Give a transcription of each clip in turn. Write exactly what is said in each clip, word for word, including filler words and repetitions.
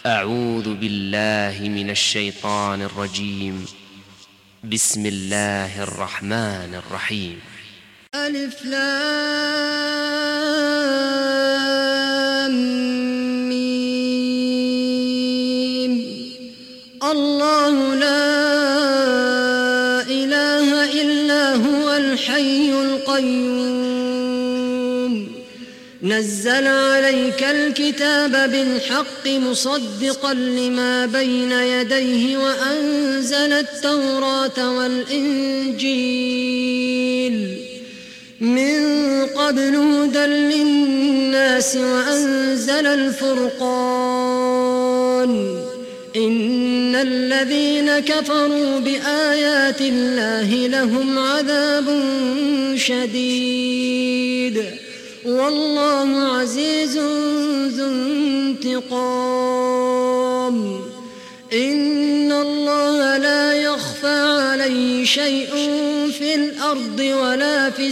أعوذ بالله من الشيطان الرجيم. بسم الله الرحمن الرحيم. ألف لام ميم. الله لا إله إلا هو الحي القيوم نزل عليك الكتاب بالحق مصدقا لما بين يديه وأنزل التوراة والإنجيل من قبل هدى للناس وأنزل الفرقان إن الذين كفروا بآيات الله لهم عذاب شديد والله عزيز ذو انتقام. إن الله لا يخفى عليه شيء في الأرض ولا في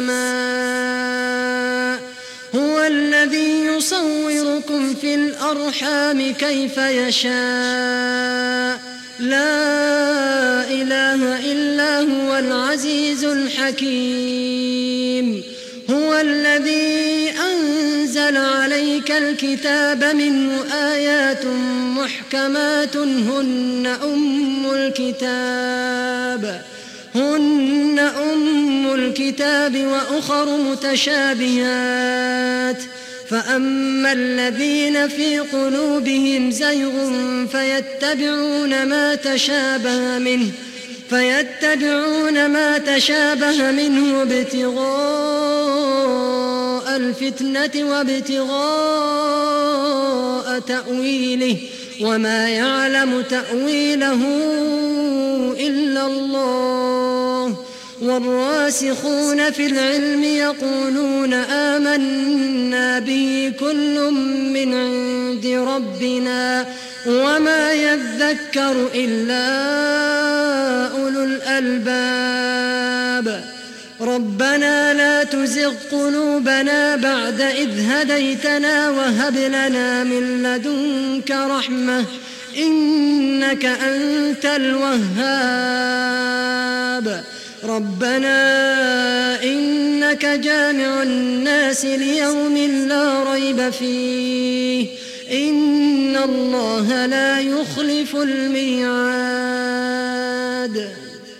السماء. هو الذي يصوركم في الأرحام كيف يشاء. لا إله إلا هو العزيز الحكيم. هو الذي أنزل عليك الكتاب منه آيات محكمات هن أم الكتاب هن أم الكتاب وأخر متشابهات فأما الذين في قلوبهم زيغ فيتبعون ما تشابه منه فيتبعون ما تشابه منه ابتغاء الفتنة وابتغاء تأويله وما يعلم تأويله إلا الله. والراسخون في العلم يقولون آمنا به كل من عند ربنا وما يذكر إلا أولو الألباب. ربنا لا تزغ قلوبنا بعد إذ هديتنا وهب لنا من لدنك رحمة إنك أنت الوهاب. ربنا إنك جامع الناس ليوم لا ريب فيه إن الله لا يخلف الميعاد.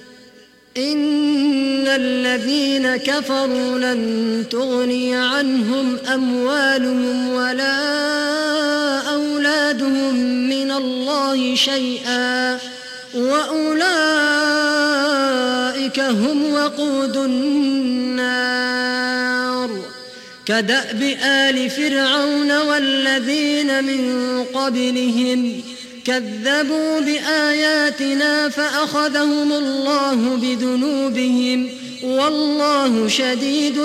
إن الذين كفروا لن تغني عنهم أموالهم ولا أولادهم من الله شيئا وأولئك هم وقود النار. كدأب آل فرعون والذين من قبلهم كذبوا بآياتنا فأخذهم الله بذنوبهم والله شديد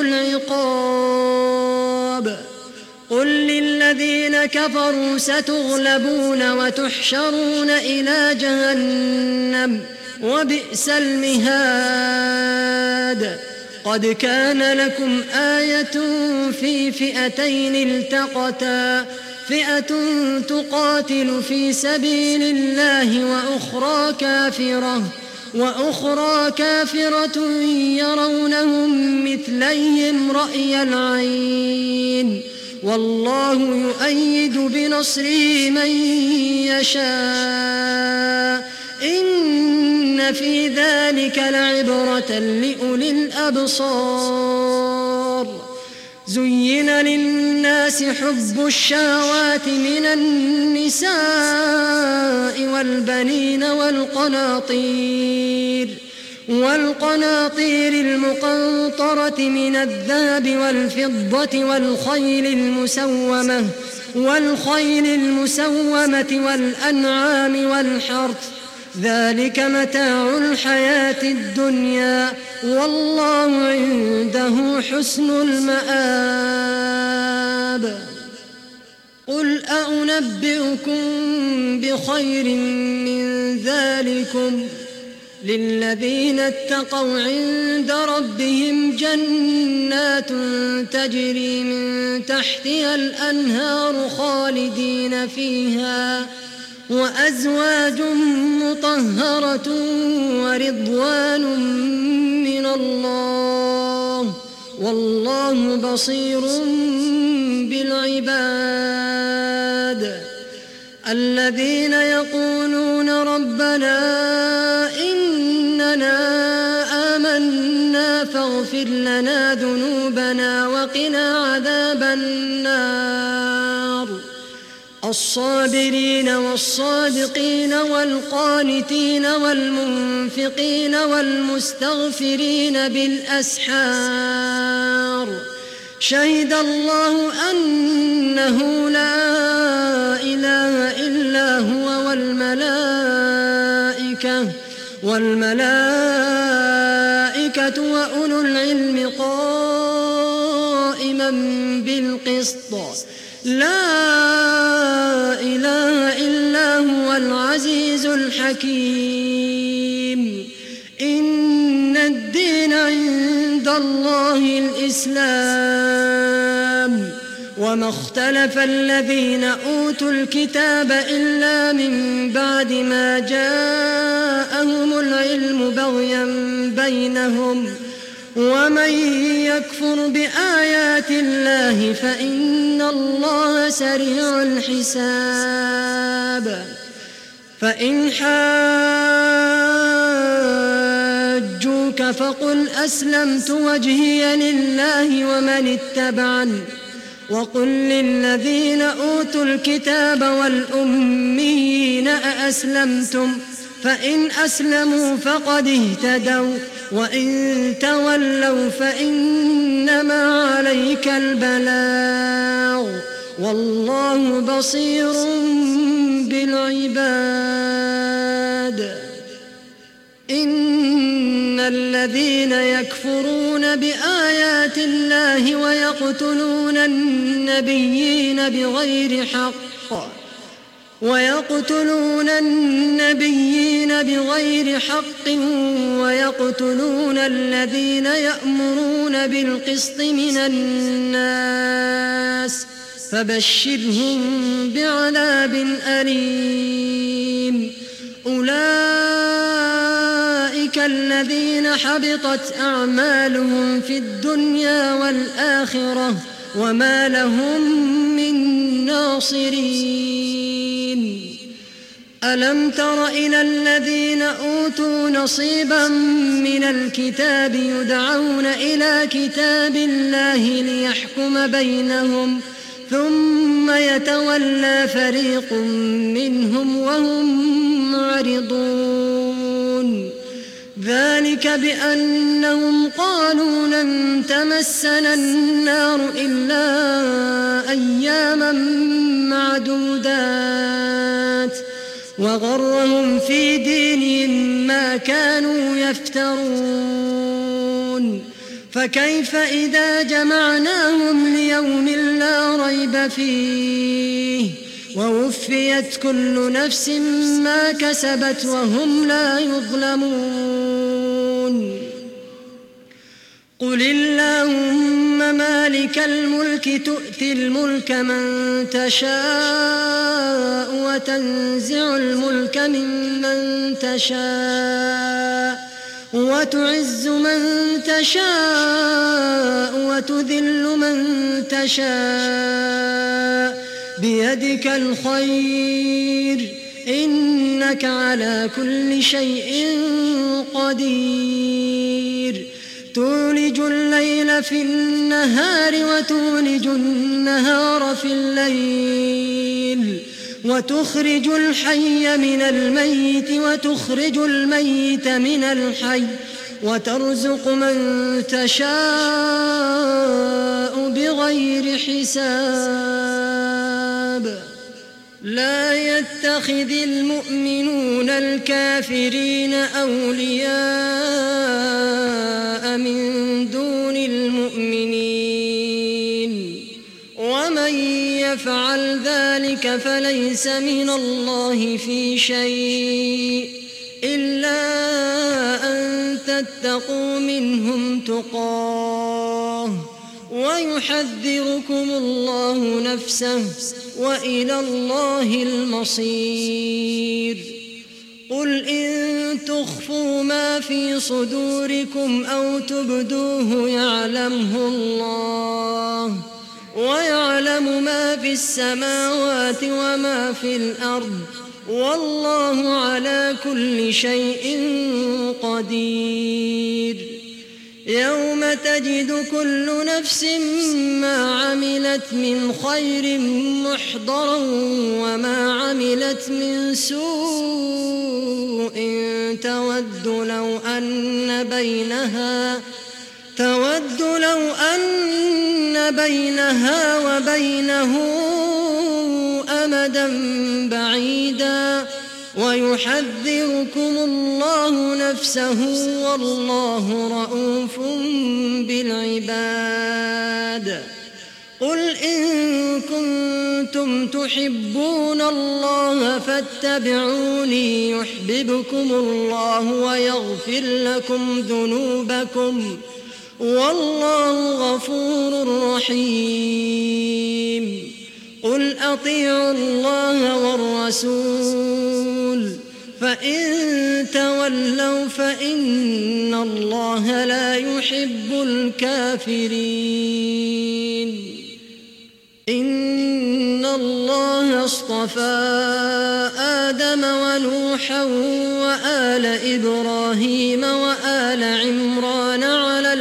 العقاب. قل للذين كفروا ستغلبون وتحشرون إلى جهنم وبئس المهاد. قد كان لكم آية في فئتين التقتا فئة تقاتل في سبيل الله وأخرى كافرة وأخرى كافرة يرونهم مثليهم رأي العين والله يؤيد بنصره من يشاء. إن في ذلك لعبرة لأولي الأبصار. زين للناس حب الشهوات من النساء والبنين والقناطير والقناطير المقنطرة من الذهب والفضة والخيل المسومة والخيل المسومة والأنعام والحرث ذلك متاع الحياة الدنيا والله عنده حسن المآب. قل أنبئكم بخير من ذلكم للذين اتقوا عند ربهم جنات تجري من تحتها الأنهار خالدين فيها وأزواج مطهرة ورضوان من الله والله بصير بالعباد. الذين يقولون ربنا إننا آمنا فاغفر لنا ذنوبنا وقنا عذاب النار. الصابرين والصادقين والقانتين والمنفقين والمستغفرين بالأسحار. شهد الله أنه لا إله إلا هو والملائكة والملائكة وأولو العلم قائما بالقسط. لا إله إلا هو العزيز الحكيم. إن الدين عند الله الإسلام وما اختلف الذين أوتوا الكتاب إلا من بعد ما جاءهم العلم بغيا بينهم ومن يكفر بآيات الله فإن الله سريع الحساب. فإن حاجوك فقل أسلمت وجهي لله ومن اتبعني وقل للذين أوتوا الكتاب والأميين أأسلمتم فإن أسلموا فقد اهتدوا وإن تولوا فإنما عليك البلاغ والله بصير بالعباد. إن الذين يكفرون بآيات الله ويقتلون النبيين بغير حق ويقتلون النبيين بغير حق ويقتلون الذين يأمرون بالقسط من الناس فبشرهم بعذاب أليم. أولئك الذين حبطت أعمالهم في الدنيا والآخرة وما لهم من ناصرين. ألم تر إلى الذين أوتوا نصيبا من الكتاب يدعون إلى كتاب الله ليحكم بينهم ثم يتولى فريق منهم وهم معرضون. ذلك بأنهم قالوا لن تمسنا النار إلا أياما معدودات وغرهم في دينهم ما كانوا يفترون. فكيف إذا جمعناهم ليوم لا ريب فيه ووفيت كل نفس ما كسبت وهم لا يظلمون. قل اللهم مالك الملك تؤتي الملك من تشاء وتنزع الملك ممن تشاء وتعز من تشاء وتذل من تشاء بيدك الخير إنك على كل شيء قدير. تولج الليل في النهار وتولج النهار في الليل وتخرج الحي من الميت وتخرج الميت من الحي وترزق من تشاء بغير حساب. لا يتخذ المؤمنون الكافرين أولياء من دون المؤمنين ومن يفعل ذلك فليس من الله في شيء إلا أن تتقوا منهم تقاه ويحذركم الله نفسه وإلى الله المصير. قل إن تخفوا ما في صدوركم أو تبدوه يعلمه الله ويعلم ما في السماوات وما في الأرض والله على كل شيء قدير. يوم تجد كل نفس ما عملت من خير محضرا وما عملت من سوء تود لو أن بينها تود لو أن بينها وبينه أمدا بعيدا ويحذركم الله نفسه والله رءوف بالعباد. قل إن كنتم تحبون الله فاتبعوني يحببكم الله ويغفر لكم ذنوبكم والله غفور رحيم. قل أطيعوا الله والرسول فإن تولوا فإن الله لا يحب الكافرين. إن الله اصطفى آدم ونوحا وآل إبراهيم وآل عمران على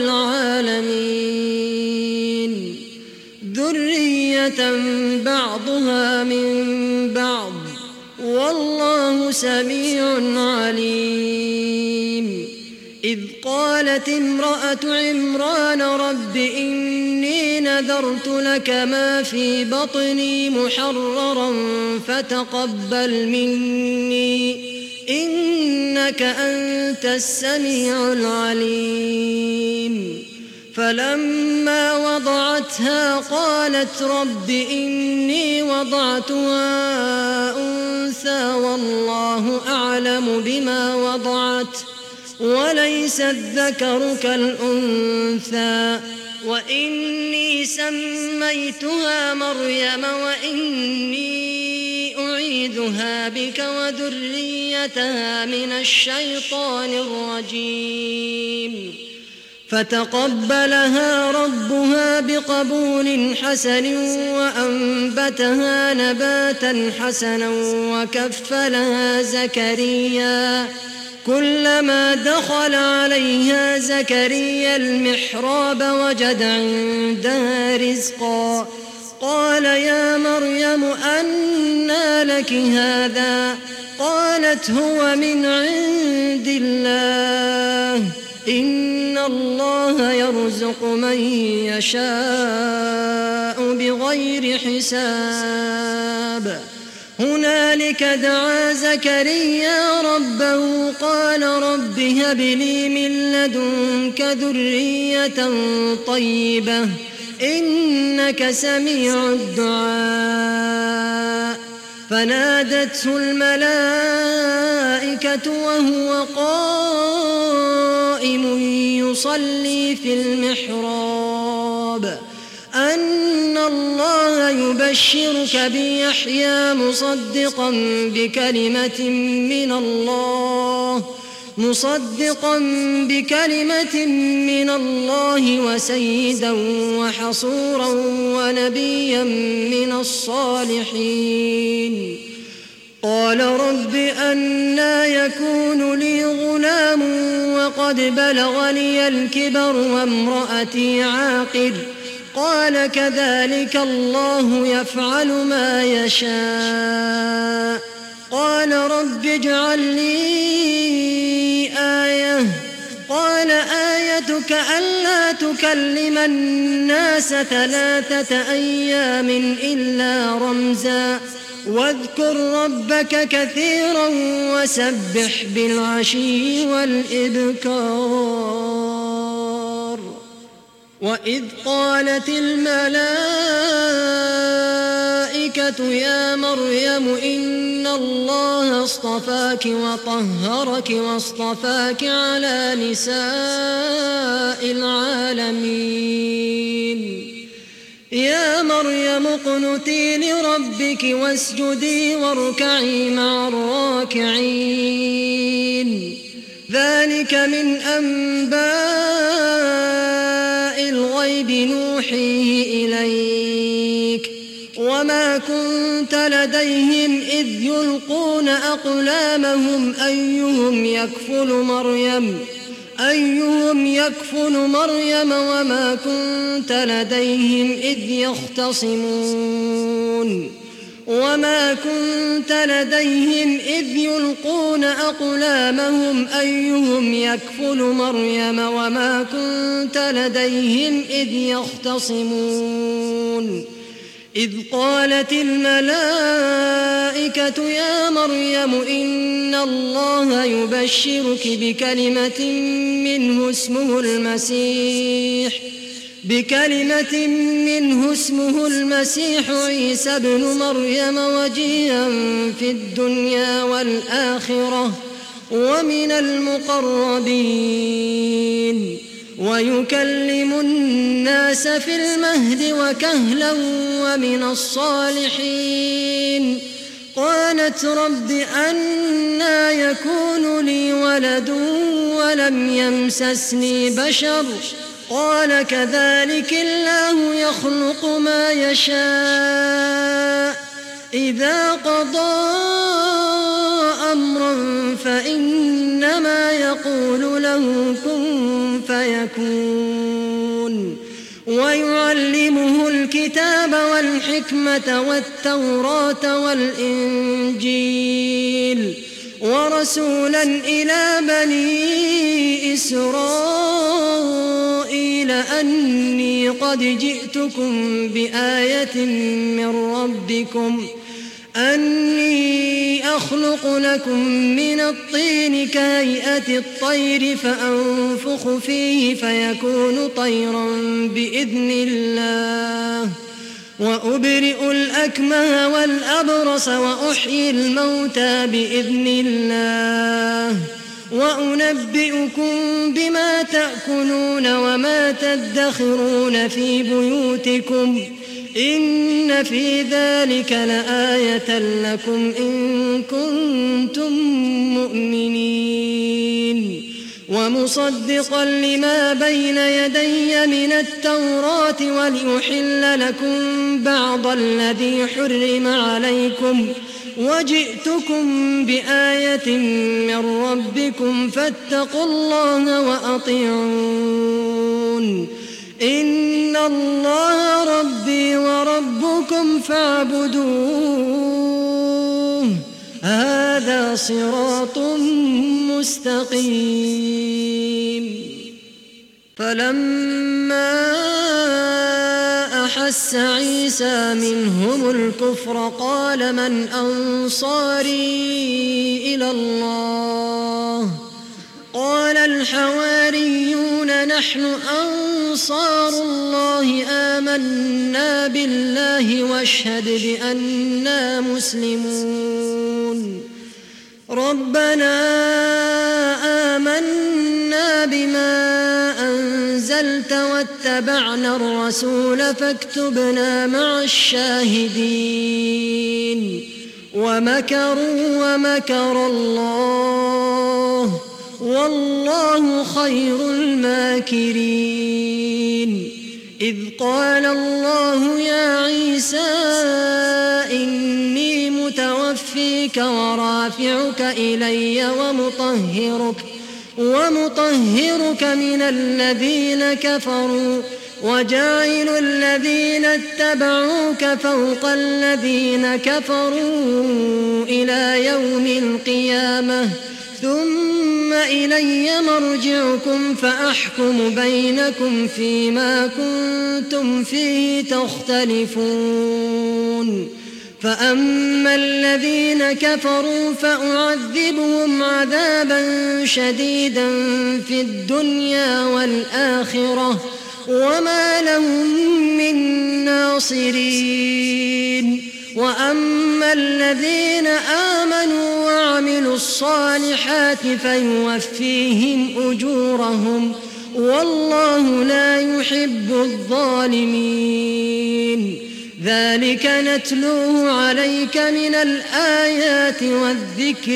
العالمين ذرية بعضها من بعض والله سميع عليم. إذ قالت امرأة عمران رب إني نذرت لك ما في بطني محررا فتقبل مني إنك أنت السميع العليم. فلما وضعتها قالت رب إني وضعتها أنثى والله أعلم بما وضعت وليس الذكر كالأنثى وإني سميتها مريم وإني أعيذها بك وذريتها من الشيطان الرجيم. فتقبلها ربها بقبول حسن وأنبتها نباتا حسنا وكفلها زكريا كلما دخل عليها زكريا المحراب وجد عندها رزقا قال يا مريم أنى لك هذا قالت هو من عند الله إن الله يرزق من يشاء بغير حساب. هنالك دعا زكريا ربه قال رب هب لي من لدنك ذرية طيبة إنك سميع الدعاء. فنادته الملائكة وهو قائم يصلي في المحراب أن الله يبشرك بيحيى مصدقا بكلمة من الله مصدقا بكلمة من الله وسيدا وحصورا ونبيا من الصالحين. قال رب أنى يكون لي غلام وقد بلغني الكبر وامرأتي عاقر قال كذلك الله يفعل ما يشاء. قال رب اجعل لي آية قال آيتك ألا تكلم الناس ثلاثة أيام إلا رمزا واذكر ربك كثيرا وسبح بالعشي والإبكار. وإذ قالت الملائكة الملائكة يا مريم إن الله اصطفاك وطهرك واصطفاك على نساء العالمين يا مريم اقنتي لربك واسجدي واركعي مع الراكعين ذلك من أنباء الغيب نوحيه إليك وما كنت لديهم إذ يلقون أقلامهم أيهم يكفل مريم أيهم يكفل مريم وما كنت لديهم إذ يختصمون وما كنت لديهم إذ يلقون أقلامهم أيهم يكفل مريم وما كنت لديهم إذ يختصمون إذ قالت الملائكة يا مريم إن الله يبشرك بكلمة منه اسمه المسيح بكلمة منه اسمه المسيح عيسى ابن مريم وجيها في الدنيا والآخرة ومن المقربين ويكلم الناس في المهد وكهلا ومن الصالحين قالت رب أنى يكون لي ولد ولم يمسسني بشر قال كذلك الله يخلق ما يشاء إذا قضى أمرا فإنما يقول له كن فيكون ويعلمه الكتاب والحكمة والتوراة والإنجيل ورسولا إلى بني إسرائيل أني قد جئتكم بآية من ربكم أني أخلق لكم من الطين كهيئة الطير فأنفخ فيه فيكون طيرا بإذن الله وأبرئ الأكمه والأبرص وأحيي الموتى بإذن الله وأنبئكم بما تأكلون وما تدخرون في بيوتكم إن في ذلك لآية لكم إن كنتم مؤمنين ومصدقا لما بين يدي من التوراة ولأحل لكم بعض الذي حرم عليكم وجئتكم بآية من ربكم فاتقوا الله وأطيعون إن الله ربي وربكم فاعبدوه هذا صراط مستقيم فلما أحس عيسى منهم الكفر قال من أنصاري إلى الله قال الحواريون نحن أنصار الله آمنا بالله واشهد بأننا مسلمون ربنا آمنا بما أنزلت واتبعنا الرسول فاكتبنا مع الشاهدين ومكروا ومكر الله والله خير الماكرين إذ قال الله يا عيسى إني متوفيك ورافعك إلي ومطهرك ومطهرك من الذين كفروا وجاعل الذين اتبعوك فوق الذين كفروا إلى يوم القيامة ثم إلي مرجعكم فأحكم بينكم فيما كنتم فيه تختلفون فأما الذين كفروا فأعذبهم عذابا شديدا في الدنيا والآخرة وما لهم من ناصرين وأما الذين آمنوا وعملوا الصالحات فيوفيهم أجورهم والله لا يحب الظالمين. ذلك نتلوه عليك من الآيات والذكر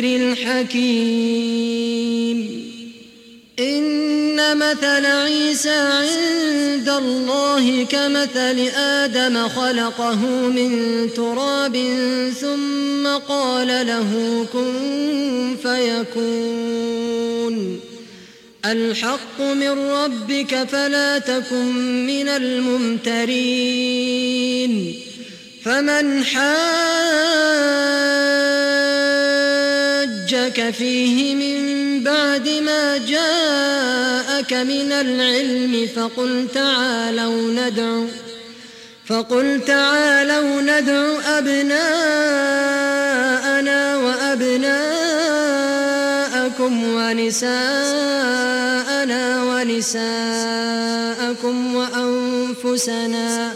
الحكيم. إن مثل عيسى عند الله كمثل آدم خلقه من تراب ثم قال له كن فيكون. الحق من ربك فلا تكن من الممترين. فمن حاجك فيه من بعد ما جاءك من العلم فقل تعالوا ندعو فقل تعالوا ندعو أبناءنا وأبناءكم ونساءنا ونساءكم وأنفسنا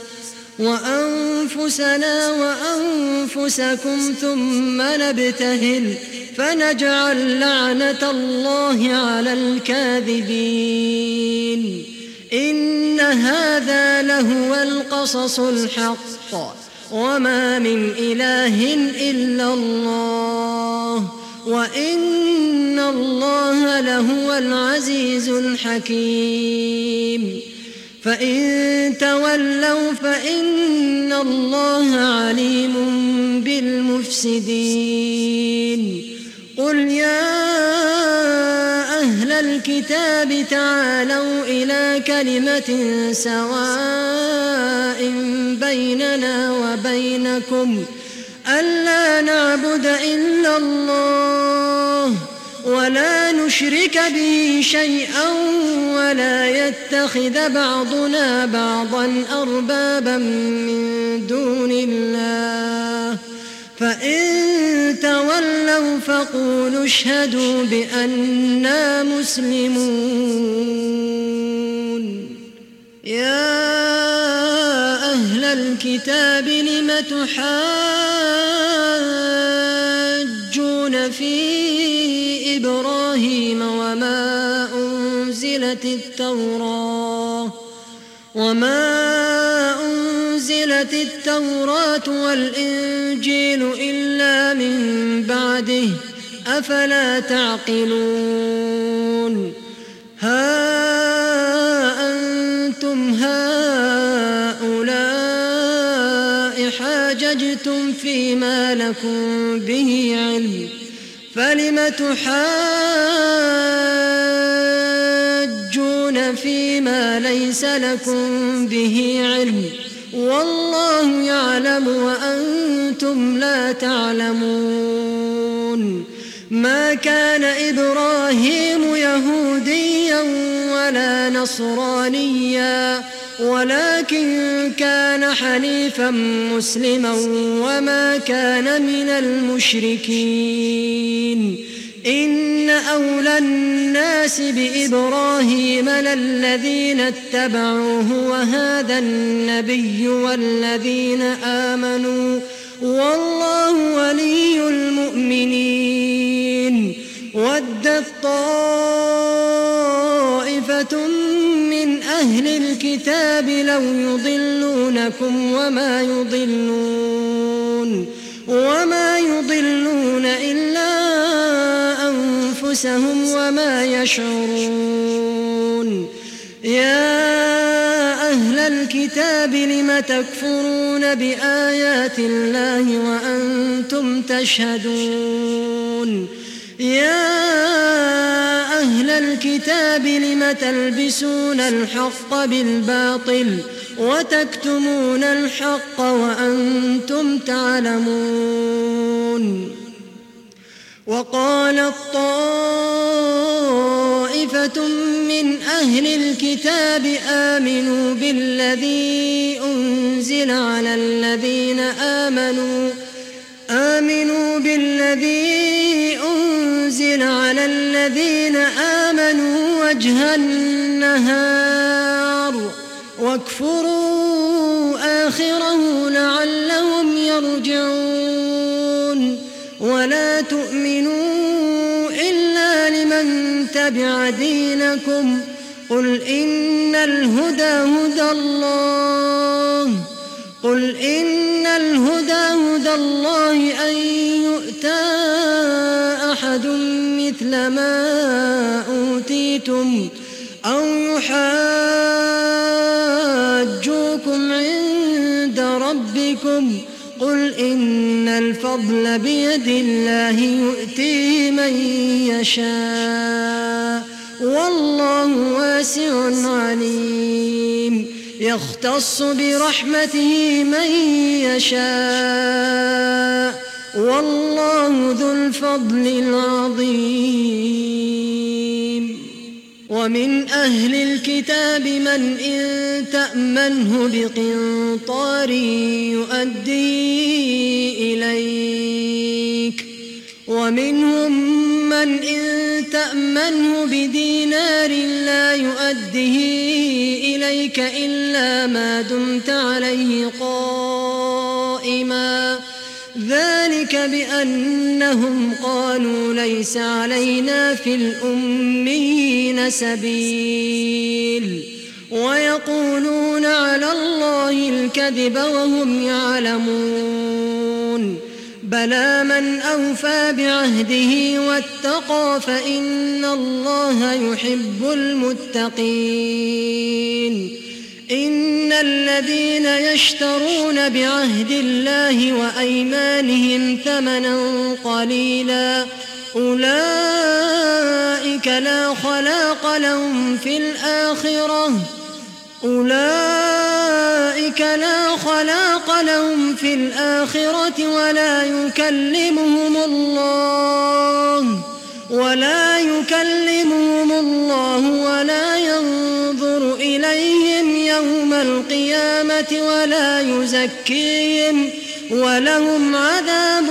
وأنفسنا وأنفسكم ثم نبتهل فنجعل لعنة الله على الكاذبين. إن هذا لهو القصص الحق وما من إله إلا الله وإن الله لهو العزيز الحكيم. فإن تولوا فإن الله عليم بالمفسدين. قل يا أهل الكتاب تعالوا إلى كلمة سواء بيننا وبينكم ألا نعبد إلا الله ولا نشرك به شيئا ولا يتخذ بعضنا بعضا أربابا من دون الله. فإن تولوا فقولوا اشهدوا بأننا مسلمون. يا أهل الكتاب لم تحاجون في إبراهيم وما أنزلت التوراة وما أنزلت التوراة والإنجيل إلا من بعده أفلا تعقلون. ها أنتم هؤلاء حاججتم فيما لكم به علم فلم تحاجون فيما ليس لكم به علم والله يعلم وأنتم لا تعلمون. ما كان إبراهيم يهوديا ولا نصرانيا ولكن كان حنيفا مسلما وما كان من المشركين. إن أولى الناس بإبراهيم للذين اتبعوه وهذا النبي والذين آمنوا والله ولي المؤمنين. ودت طائفة من أهل الكتاب لو يضلونكم وما يضلون وما يضلون إلا أنفسهم وما يشعرون. يا أهل الكتاب لم تكفرون بآيات الله وأنتم تشهدون. يا أهل الكتاب لم تلبسون الحق بالباطل وتكتمون الحق وأنتم تعلمون. وقالت طائفة من أهل الكتاب آمنوا بالذي أنزل على الذين آمنوا آمنوا بالذي أنزل على الذين آمنوا وجه النهار واكفروا آخره لعلهم يرجعون ولا تؤمنوا إلا لمن تبع دينكم قل إن الهدى هدى الله قل إن الهدى هدى الله أن يؤتى أحد مثل ما أوتيتم أو يحاجوكم عند ربكم قل إن الفضل بيد الله يؤتيه من يشاء والله واسع عليم يختص برحمته من يشاء والله ذو الفضل العظيم ومن أهل الكتاب من إن تأمنه بقنطار يؤدي إليك ومنهم من إن تأمنه بدينار لا يؤديه إليك إلا ما دمت عليه قائما ذلك بأنهم قالوا ليس علينا في الأميين سبيل ويقولون على الله الكذب وهم يعلمون بلى من أوفى بعهده واتقى فإن الله يحب المتقين إن الذين يشترون بعهد الله وأيمانهم ثمنا قليلا أولئك لا خلاق لهم في الآخرة أولئك لا خلاق لهم في الآخرة ولا يكلمهم الله ولا يكلمهم الله ولا ينظر إليهم يوم القيامة ولا يزكيهم ولهم عذاب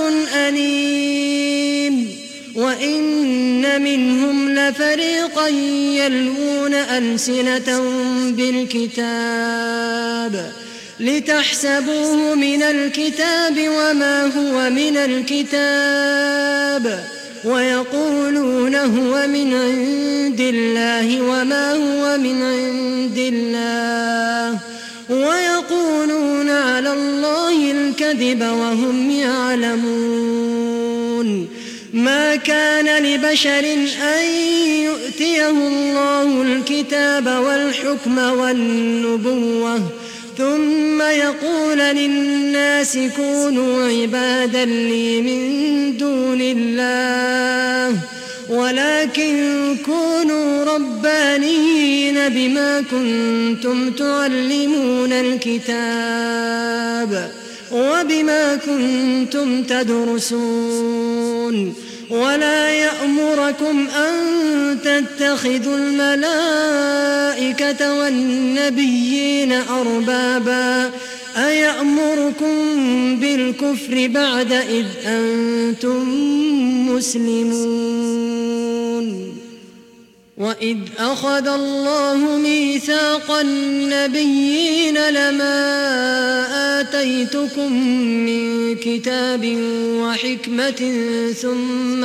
أليم وإن منهم لفريقا يلوون ألسنتهم بالكتاب لتحسبوه من الكتاب وما هو من الكتاب ويقولون هو من عند الله وما هو من عند الله ويقولون على الله الكذب وهم يعلمون ما كان لبشر أن يؤتيه الله الكتاب والحكم والنبوة ثم يقول للناس كونوا عبادا لي من دون الله ولكن كونوا ربانيين بما كنتم تعلمون الكتاب وبما كنتم تدرسون ولا يأمركم أن تتخذوا الملائكة والنبيين أربابا أيأمركم بالكفر بعد إذ أنتم مسلمون وإذ أخذ الله ميثاق النبيين لما آتيتكم من كتاب وحكمة ثم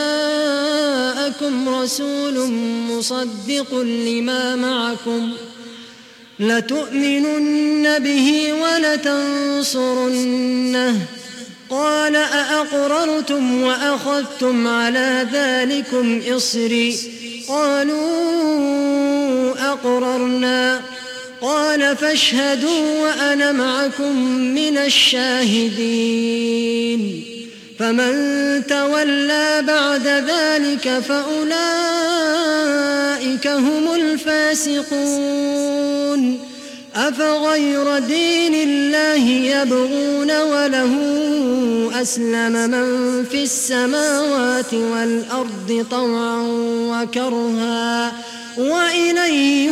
جاءكم رسول مصدق لما معكم لتؤمنن به ولتنصرنه قال أأقررتم وأخذتم على ذلكم إصري قالوا أقررنا قال فاشهدوا وأنا معكم من الشاهدين فمن تولى بعد ذلك فأولئك هم الفاسقون أفغير دين الله يبغون وله أسلم من في السماوات والأرض طوعا وكرها وإليه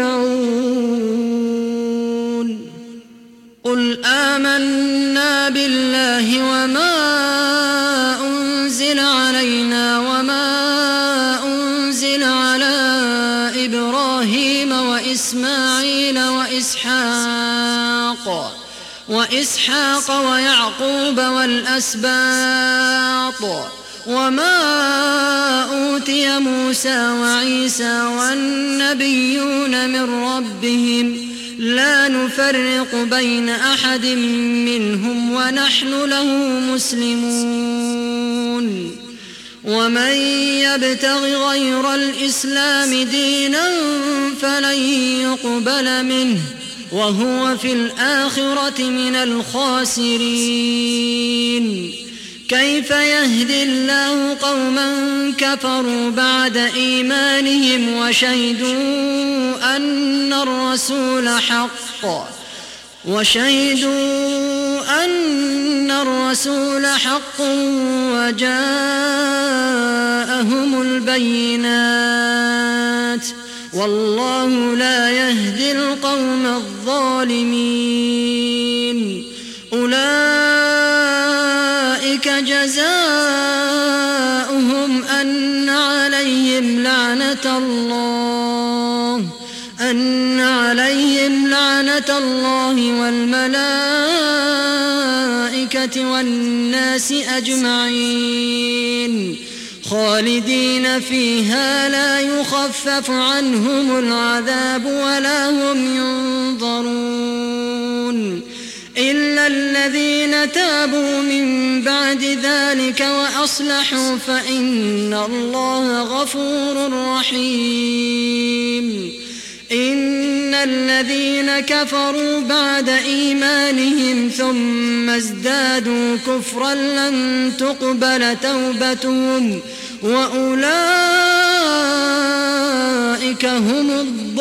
يرجعون قل آمنا بالله وما أنزل علينا وما أنزل على إبراهيم وإسماعيل وإسحاق وإسحاق ويعقوب والأسباط وما أوتي موسى وعيسى والنبيون من ربهم لا نفرق بين أحد منهم ونحن له مسلمون ومن يبتغ غير الإسلام دينا فلن يقبل منه وهو في الآخرة من الخاسرين كيف يهدي الله قوما كفروا بعد إيمانهم وشهدوا أن الرسول حق وشهدوا أن الرسول حق وجاءهم البينات والله لا يهدي القوم الظالمين أولئك جزاؤهم أن عليهم لعنة الله أن عليهم لعنة الله والملائكة والناس أجمعين خالدين فيها لا يخفف عنهم العذاب ولا هم ينظرون إلا الذين تابوا من بعد ذلك وأصلحوا فإن الله غفور رحيم إن الذين كفروا بعد إيمانهم ثم ازدادوا كفرا لن تقبل توبتهم وأولئك هم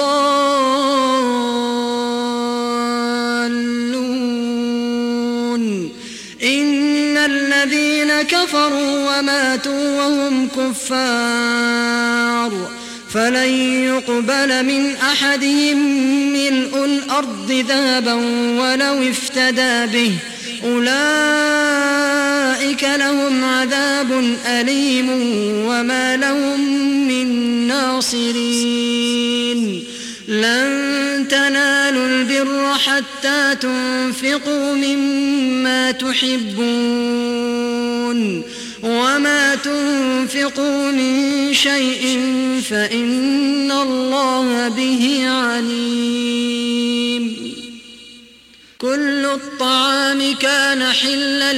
الضالون إن الذين كفروا وماتوا وهم كفار فلن يقبل من أحدهم ملء الأرض ذهبا ولو افتدى به أولئك لهم عذاب أليم وما لهم من ناصرين لن تنالوا البر حتى تنفقوا مما تحبون وما تنفقوا من شيء فإن الله به عليم كل الطعام كان حلا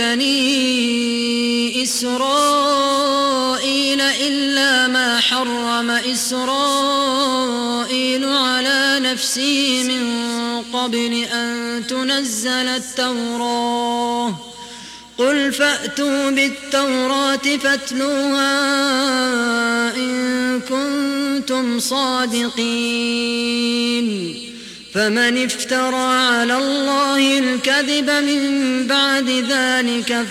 لبني إسرائيل إلا ما حرم إسرائيل على نفسه من قبل أن تنزل التوراة قل فأتوا بالتوراة فاتلوها إن كنتم صادقين فمن افترى على الله الكذب من بعد ذلك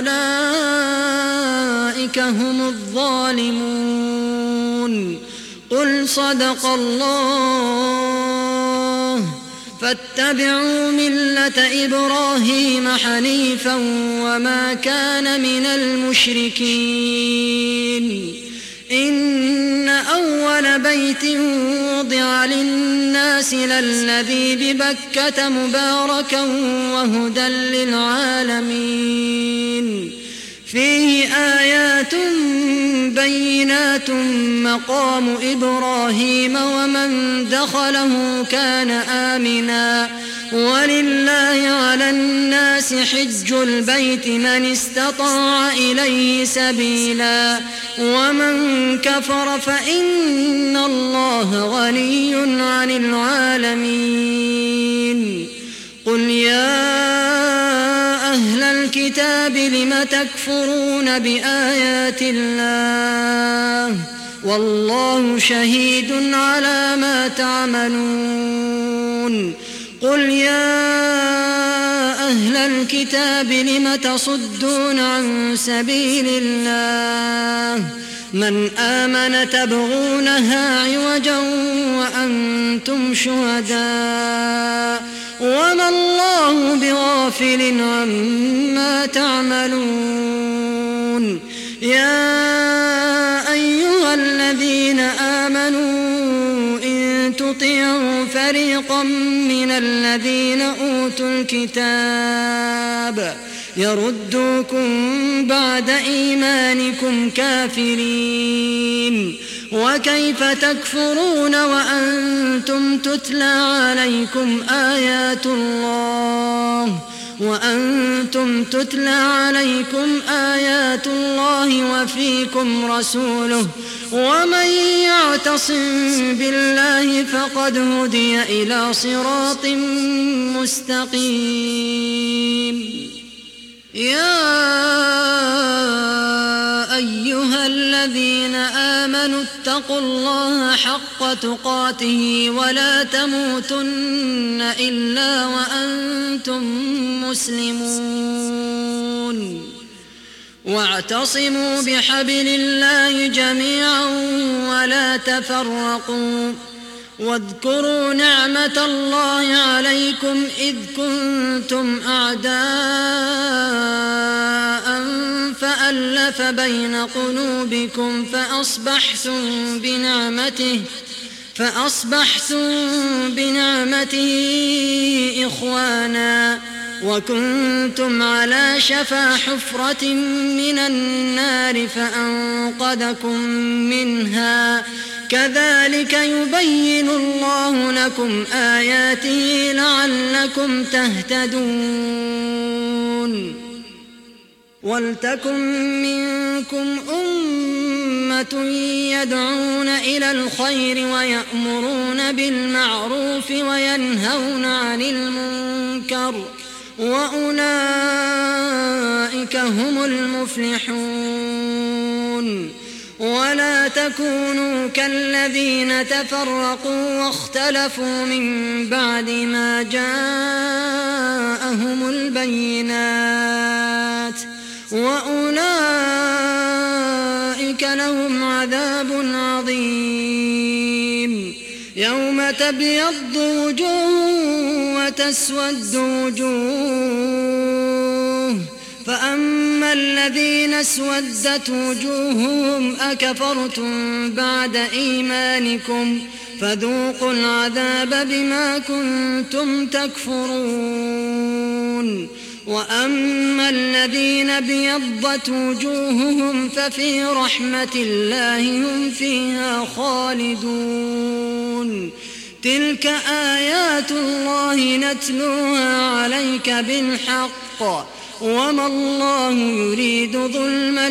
فأولئك هم الظالمون قل صدق الله فاتبعوا ملة إبراهيم حنيفا وما كان من المشركين إن أول بيت وضع للناس للذي ببكة مباركا وهدى للعالمين فيه آيات بينات مقام إبراهيم ومن دخله كان آمنا ولله على الناس حج البيت من استطاع إليه سبيلا ومن كفر فإن الله غني عن العالمين قل يا أهل الكتاب لم تكفرون بآيات الله والله شهيد على ما تعملون قل يا أهل الكتاب لم تصدون عن سبيل الله من آمن تبغونها عوجا وأنتم شهداء وما الله بغافل عما تعملون يا أيها الذين آمنوا إن تطيعوا فريقا من الذين أوتوا الكتاب يردوكم بعد إيمانكم كافرين. وكيف تكفرون وأنتم تتلى عليكم آيات الله وأنتم تتلى عليكم آيات الله وفيكم رسوله ومن يعتصم بالله فقد هدي إلى صراط مستقيم. يا أيها الذين آمنوا اتقوا الله حق تقاته ولا تموتن إلا وأنتم مسلمون. واعتصموا بحبل الله جميعا ولا تفرقوا. واذكروا نعمة الله عليكم إذ كنتم أعداء فألف بين قلوبكم فأصبحتم بنعمته فأصبحتم بنعمته إخوانا وكنتم على شفا حفرة من النار فأنقذكم منها. كذلك يبين الله لكم آياته لعلكم تهتدون. ولتكن منكم أمة يدعون إلى الخير ويأمرون بالمعروف وينهون عن المنكر وأولئك هم المفلحون. ولا تكونوا كالذين تفرقوا واختلفوا من بعد ما جاءهم البينات وأولئك لهم عذاب عظيم. يوم تبيض وجوه وتسود وجوه فأما الذين اسودت وجوههم أكفرتم بعد إيمانكم فذوقوا العذاب بما كنتم تكفرون. وأما الذين ابيضت وجوههم ففي رحمة الله هم فيها خالدون. تلك آيات الله نتلوها عليك بالحق وما الله يريد ظلما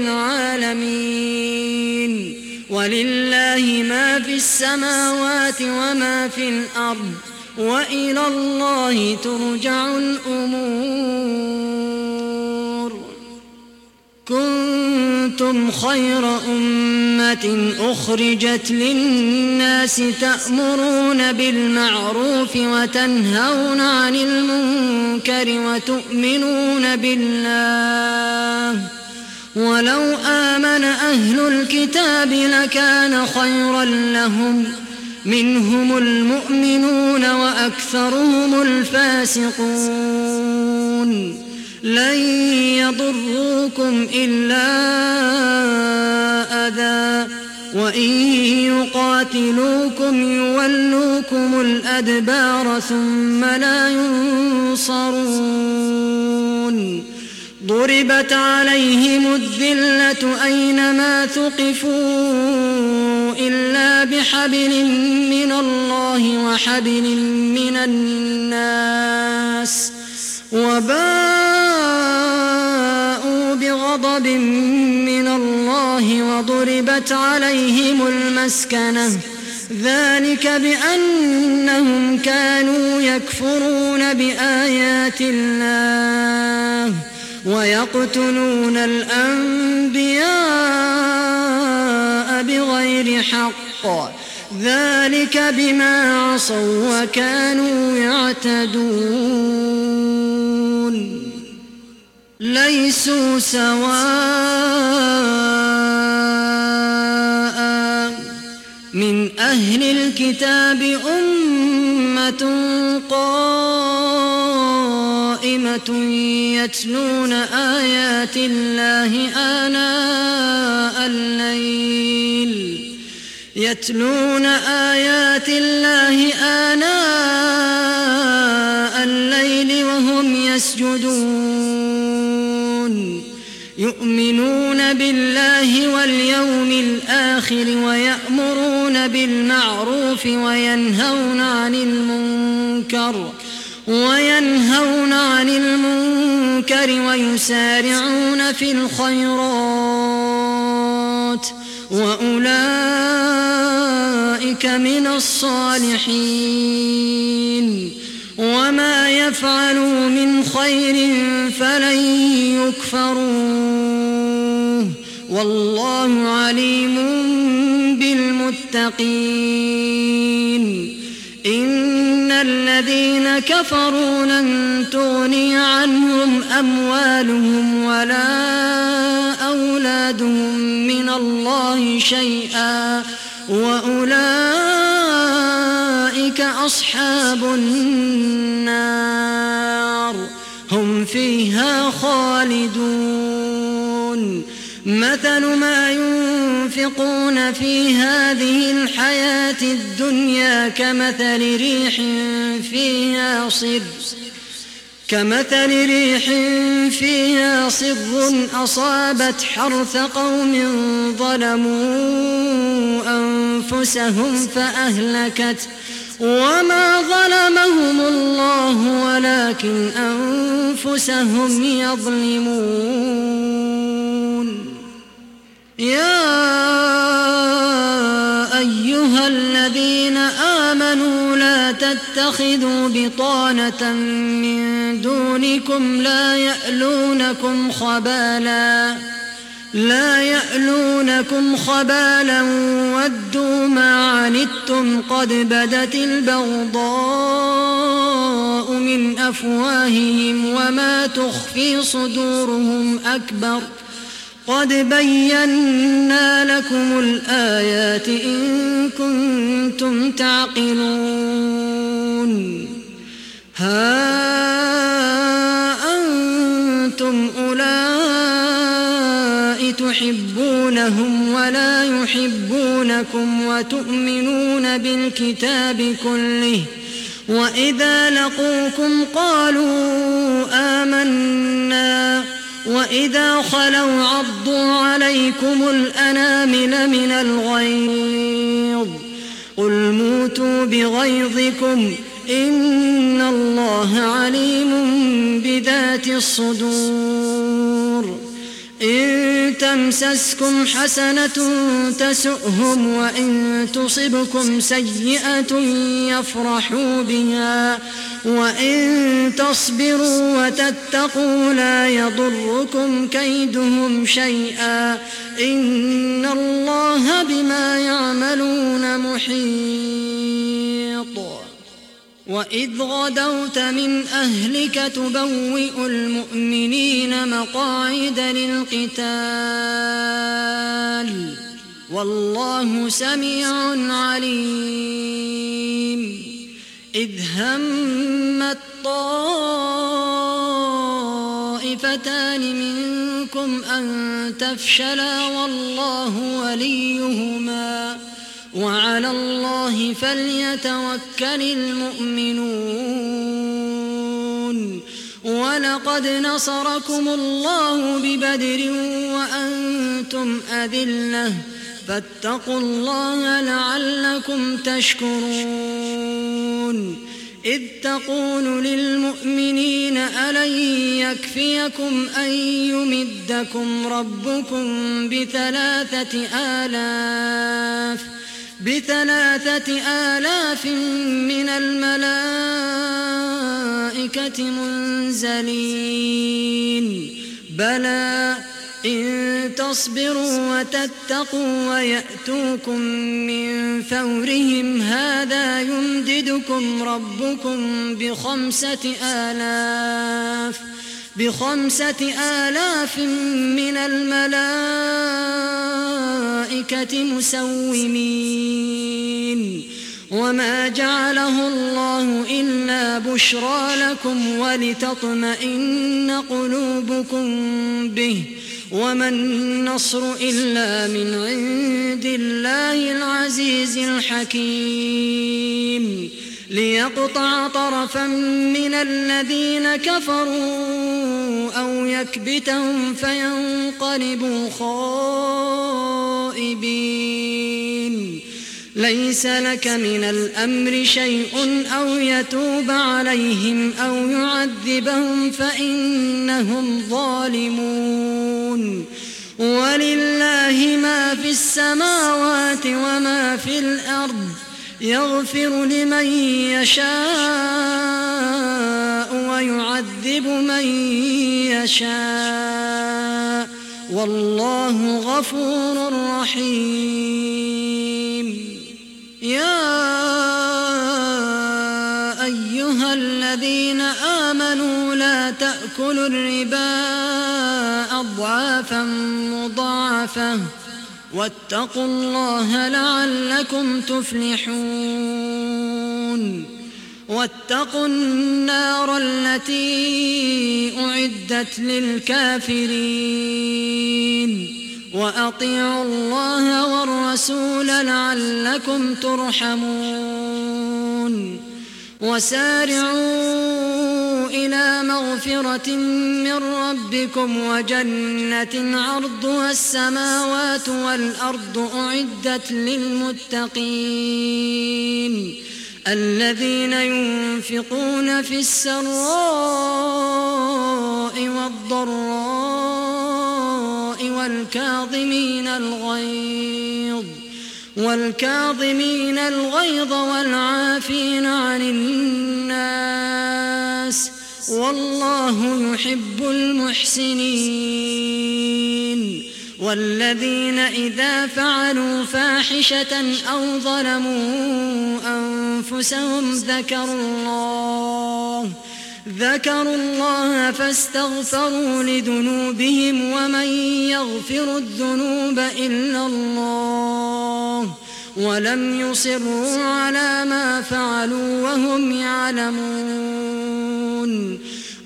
للعالمين. ولله ما في السماوات وما في الأرض وإلى الله ترجع الأمور. كنتم خير أمة أخرجت للناس تأمرون بالمعروف وتنهون عن المنكر وتؤمنون بالله. ولو آمن أهل الكتاب لكان خيرا لهم منهم المؤمنون وأكثرهم الفاسقون. لن يضروكم إلا أذى وإن يقاتلوكم يولوكم الأدبار ثم لا ينصرون. ضربت عليهم الذلة أينما ثقفوا إلا بحبل من الله وحبل من الناس وباءوا بغضب من الله وضربت عليهم المسكنة ذلك بأنهم كانوا يكفرون بآيات الله ويقتلون الأنبياء بغير حق ذلك بما عصوا وكانوا يعتدون. ليسوا سواء من أهل الكتاب أمة قائمة يتلون آيات الله آناء الليل يتلون آيات الله آناء الليل وهم يسجدون يؤمنون بالله واليوم الآخر ويأمرون بالمعروف وينهون عن المنكر وينهون عن المنكر ويسارعون في الخيرات وأولئك من الصالحين وما يفعلوا من خير فلن يكفروه والله عليم بالمتقين إن الذين كفروا لن تغني عنهم أموالهم ولا أولادهم من الله شيئا وأولئك أصحاب النار هم فيها خالدون مثل ما ينفقون في هذه الحياة الدنيا كمثل ريح فيها صر كمثل ريح فيها صر أصابت حرث قوم ظلموا أنفسهم فأهلكت وما ظلمهم الله ولكن أنفسهم يظلمون يا أيها الذين آمنوا لا تتخذوا بطانة من دونكم لا يألونكم خبالا لا يألونكم خبالا ودوا ما عنتم قد بدت البغضاء من أفواههم وما تخفي صدورهم أكبر قد بينا لكم الآيات إن كنتم تعقلون ها أنتم أولئك تحبونهم ولا يحبونكم وتؤمنون بالكتاب كله وإذا لقوكم قالوا آمنا وإذا خلوا عضوا عليكم الأنامل من الغيظ قل موتوا بغيظكم إن الله عليم بذات الصدور إن تمسسكم حسنة تسؤهم وإن تصبكم سيئة يفرحوا بها وإن تصبروا وتتقوا لا يضركم كيدهم شيئا إن الله بما يعملون محيط وإذ غدوت من أهلك تبوئ المؤمنين مقاعد للقتال والله سميع عليم إذ همت طائفتان منكم أن تفشلا والله وليهما وعلى الله فليتوكل المؤمنون ولقد نصركم الله ببدر وأنتم أذلة فاتقوا الله لعلكم تشكرون إذ تقول للمؤمنين ألن يكفيكم أن يمدكم ربكم بثلاثة آلاف بثلاثة آلاف من الملائكة منزلين بلى إن تصبروا وتتقوا ويأتوكم من فورهم هذا يمددكم ربكم بخمسة آلاف بخمسة آلاف من الملائكة مسومين وما جعله الله إلا بشرى لكم ولتطمئن قلوبكم به وما النصر إلا من عند الله العزيز الحكيم ليقطع طرفا من الذين كفروا أو يكبتهم فينقلبوا خائبين ليس لك من الأمر شيء أو يتوب عليهم أو يعذبهم فإنهم ظالمون ولله ما في السماوات وما في الأرض يغفر لمن يشاء ويعذب من يشاء والله غفور رحيم يا أيها الذين آمنوا لا تأكلوا الربا أضعافا مضاعفة واتقوا الله لعلكم تفلحون واتقوا النار التي أعدت للكافرين وأطيعوا الله والرسول لعلكم ترحمون وسارعوا إلى مغفرة من ربكم وجنة عرضها السماوات والأرض أعدت للمتقين الذين ينفقون في السراء والضراء والكاظمين الغيظ والكاظمين الغيظ والعافين عن الناس والله يحب المحسنين والذين إذا فعلوا فاحشة أو ظلموا أنفسهم ذكروا الله ذكروا الله فاستغفروا لذنوبهم ومن يغفر الذنوب إلا الله ولم يصروا على ما فعلوا وهم يعلمون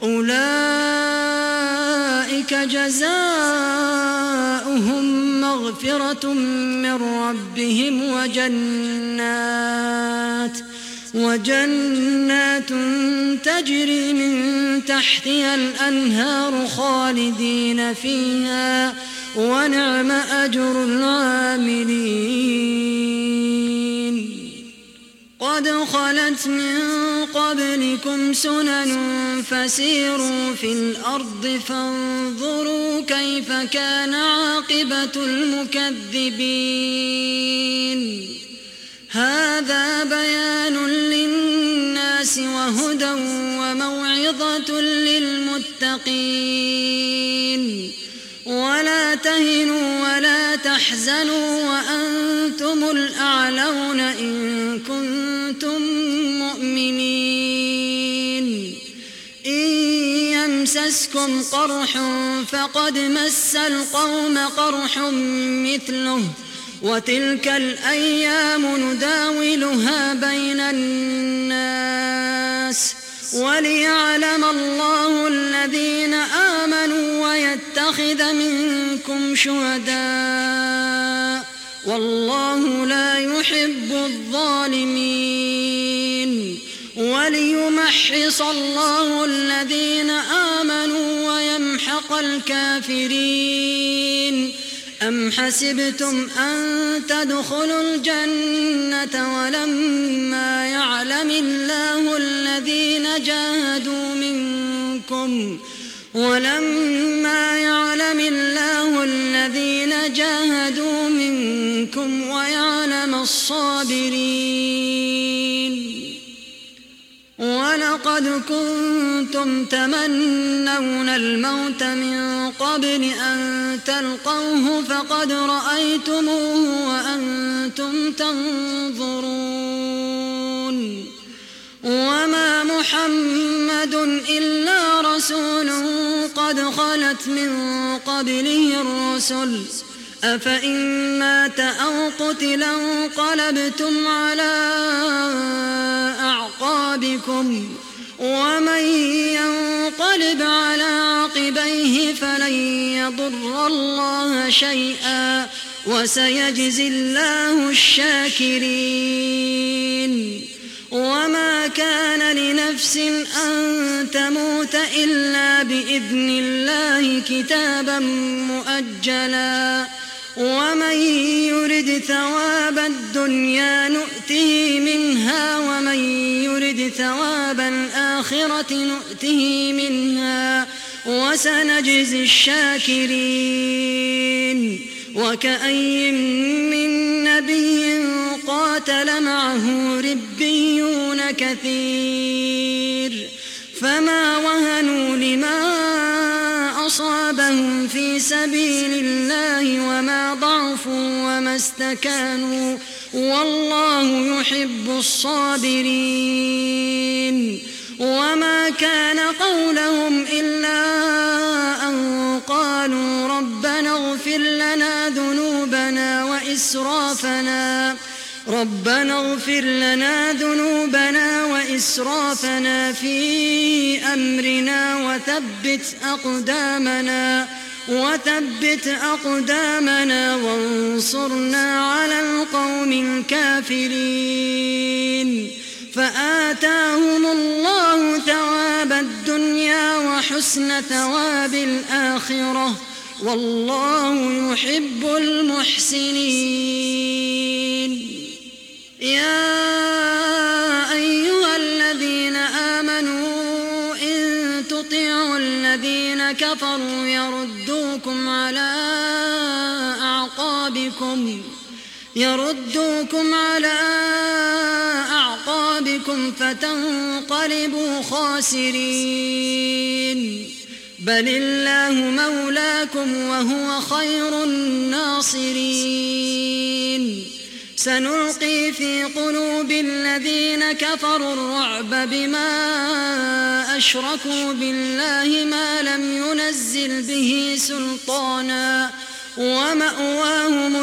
أولئك جزاؤهم مغفرة من ربهم وجنات وجنات تجري من تحتها الأنهار خالدين فيها ونعم أجر العاملين قد خلت من قبلكم سنن فسيروا في الأرض فانظروا كيف كان عاقبة المكذبين هذا بيان للناس وهدى وموعظة للمتقين ولا تهنوا ولا تحزنوا وأنتم الأعلون إن كنتم مؤمنين إن يمسسكم قرح فقد مس القوم قرح مثله وتلك الأيام نداولها بين الناس وليعلم الله الذين آمنوا ويتخذ منكم شهداء والله لا يحب الظالمين وليمحص الله الذين آمنوا ويمحق الكافرين أم حسبتم أن تدخلوا الجنة ولما يعلم الله الذين جاهدوا منكم ولما يعلم الله الذين جاهدوا منكم ويعلم الصابرين ولقد كنتم تمنون الموت من قبل أن تلقوه فقد رأيتموه وأنتم تنظرون وما محمد إلا رسول قد خلت من قبله الرسل أفإن مات أو قتل انقلبتم على أعقابكم ومن ينقلب على عقبيه فلن يضر الله شيئا وسيجزي الله الشاكرين. وما كان لنفس أن تموت إلا بإذن الله كتابا مؤجلا ومن يرد ثواب الدنيا نؤته منها ومن يرد ثواب الآخرة نؤته منها وسنجزي الشاكرين. وكأي من نبي قاتل معه ربيون كثير فما وهنوا لما أصابهم في سبيل الله وما ضعفوا وما استكانوا والله يحب الصابرين. وما كان قولهم إلا أن قالوا ربنا اغفر لنا ذنوبنا وإسرافنا ربنا اغفر لنا ذنوبنا وإسرافنا في أمرنا وثبت أقدامنا وثبت أقدامنا وانصرنا على القوم الكافرين. فآتاهم الله ثواب الدنيا وحسن ثواب الآخرة والله يحب المحسنين. يا أيها الذين آمنوا إن تطيعوا الذين كفروا يردوكم على أعقابكم يردوكم على أعقابكم فتنقلبوا خاسرين. بل الله مولاكم وهو خير الناصرين. سنلقي في قلوب الذين كفروا الرعب بما أشركوا بالله ما لم ينزل به سلطانا ومأواهم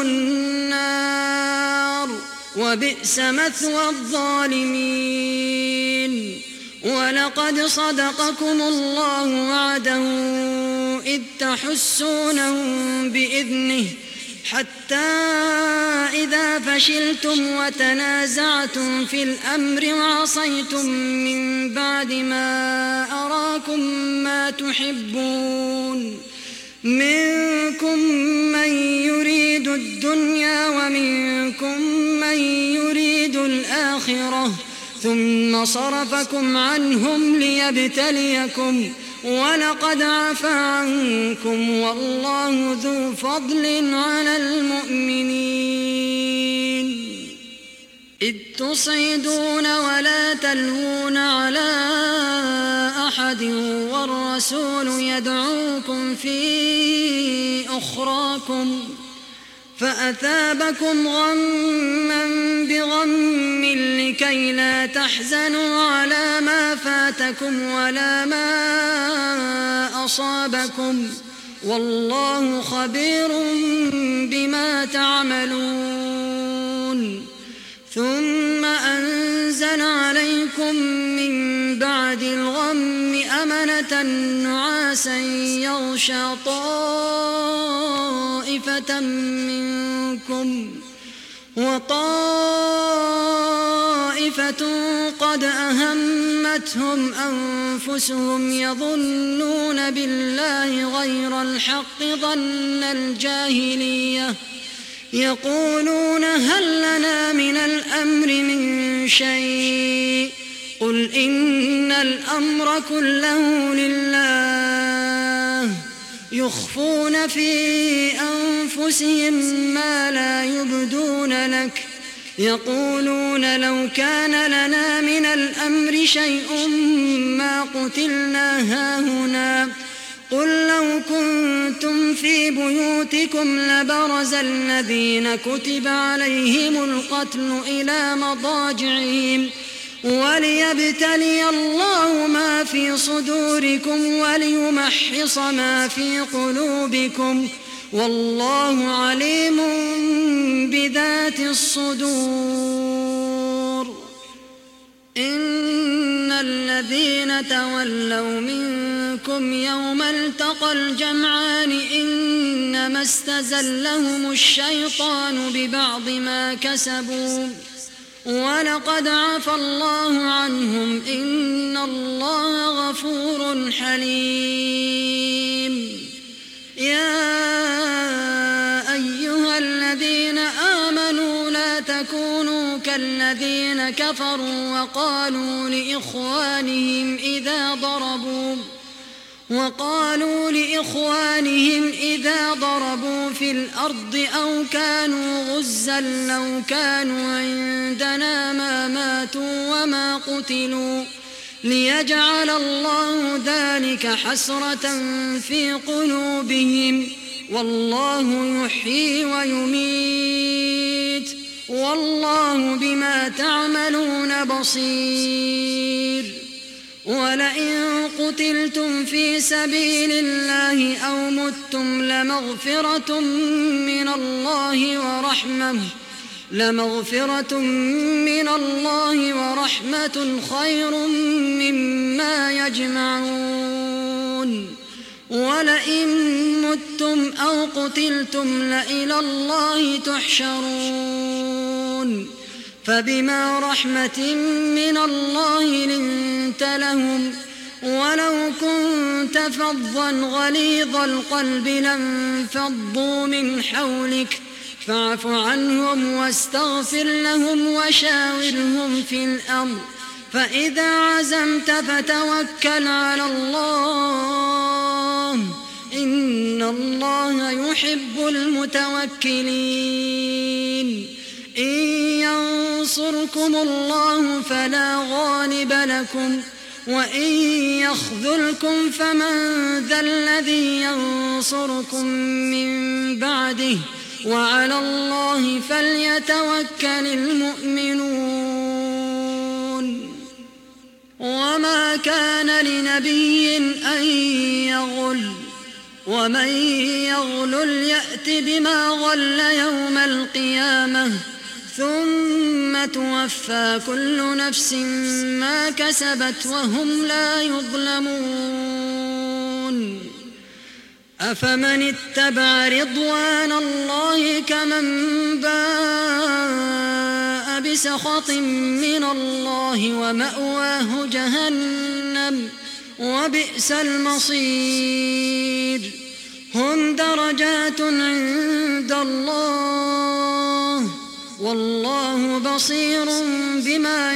النار وبئس مثوى الظالمين. ولقد صدقكم الله وعده إذ تحسونهم بإذنه حتى إذا فشلتم وتنازعتم في الأمر وعصيتم من بعد ما أراكم ما تحبون منكم من يريد الدنيا ومنكم من يريد الآخرة ثم صرفكم عنهم ليبتليكم ولقد عفا عنكم والله ذو فضل على المؤمنين. إذ تصعدون ولا تلوون على أحد والرسول يدعوكم في أخراكم فأثابكم غما بغم لكي لا تحزنوا على ما فاتكم ولا ما أصابكم والله خبير بما تعملون. ثم أنزل عليكم من بعد الغم أمنة نعاسا يغشى طائفة منكم وطائفة قد أهمتهم أنفسهم يظنون بالله غير الحق ظن الجاهلية يقولون هل لنا من الأمر من شيء قل إن الأمر كله لله يخفون في أنفسهم ما لا يبدون لك يقولون لو كان لنا من الأمر شيء ما قتلنا هاهنا قل لو كنتم في بيوتكم لبرز الذين كتب عليهم القتل إلى مضاجعهم وليبتلي الله ما في صدوركم وليمحص ما في قلوبكم والله عليم بذات الصدور. إن الذين تولوا منكم يوم التقى الجمعان إنما استزلهم الشيطان ببعض ما كسبوا ولقد عفى الله عنهم إن الله غفور حليم. يا أيها الذين آمنوا لا تكونوا كالذين كفروا وقالوا لإخوانهم إذا ضربوا وقالوا لإخوانهم إذا ضربوا في الأرض أو كانوا غزا لو كانوا عندنا ما ماتوا وما قتلوا ليجعل الله ذلك حسرة في قلوبهم والله يحيي ويميت والله بما تعملون بصير. ولئن قتلتم في سبيل الله أو متم لمغفرة من الله ورحمة لمغفرة من الله ورحمة خير مما يجمعون. ولئن متم أو قتلتم لإلى الله تحشرون. فبما رحمة من الله لنت لهم ولو كنت فظا غليظ القلب لانفضوا من حولك فاعف عنهم واستغفر لهم وشاورهم في الأمر فإذا عزمت فتوكل على الله إن الله يحب المتوكلين. إن ينصركم الله فلا غالب لكم وإن يخذلكم فمن ذا الذي ينصركم من بعده وعلى الله فليتوكل المؤمنون. وما كان لنبي أن يغل ومن يغلل يأت بما غل يوم القيامة ثم توفى كل نفس ما كسبت وهم لا يظلمون. أفمن اتبع رضوان الله كمن باء بسخط من الله ومأواه جهنم وبئس المصير. هم درجات عند الله والله بصير بما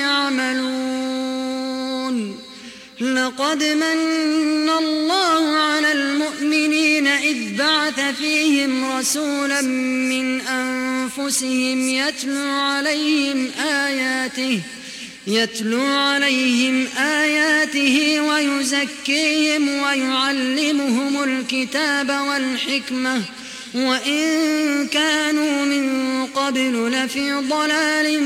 يعملون. لقد من الله على المؤمنين إذ بعث فيهم رسولا من أنفسهم يتلو عليهم آياته يتلو عليهم آياته ويزكيهم ويعلمهم الكتاب والحكمة وإن كانوا من قبل لفي ضلال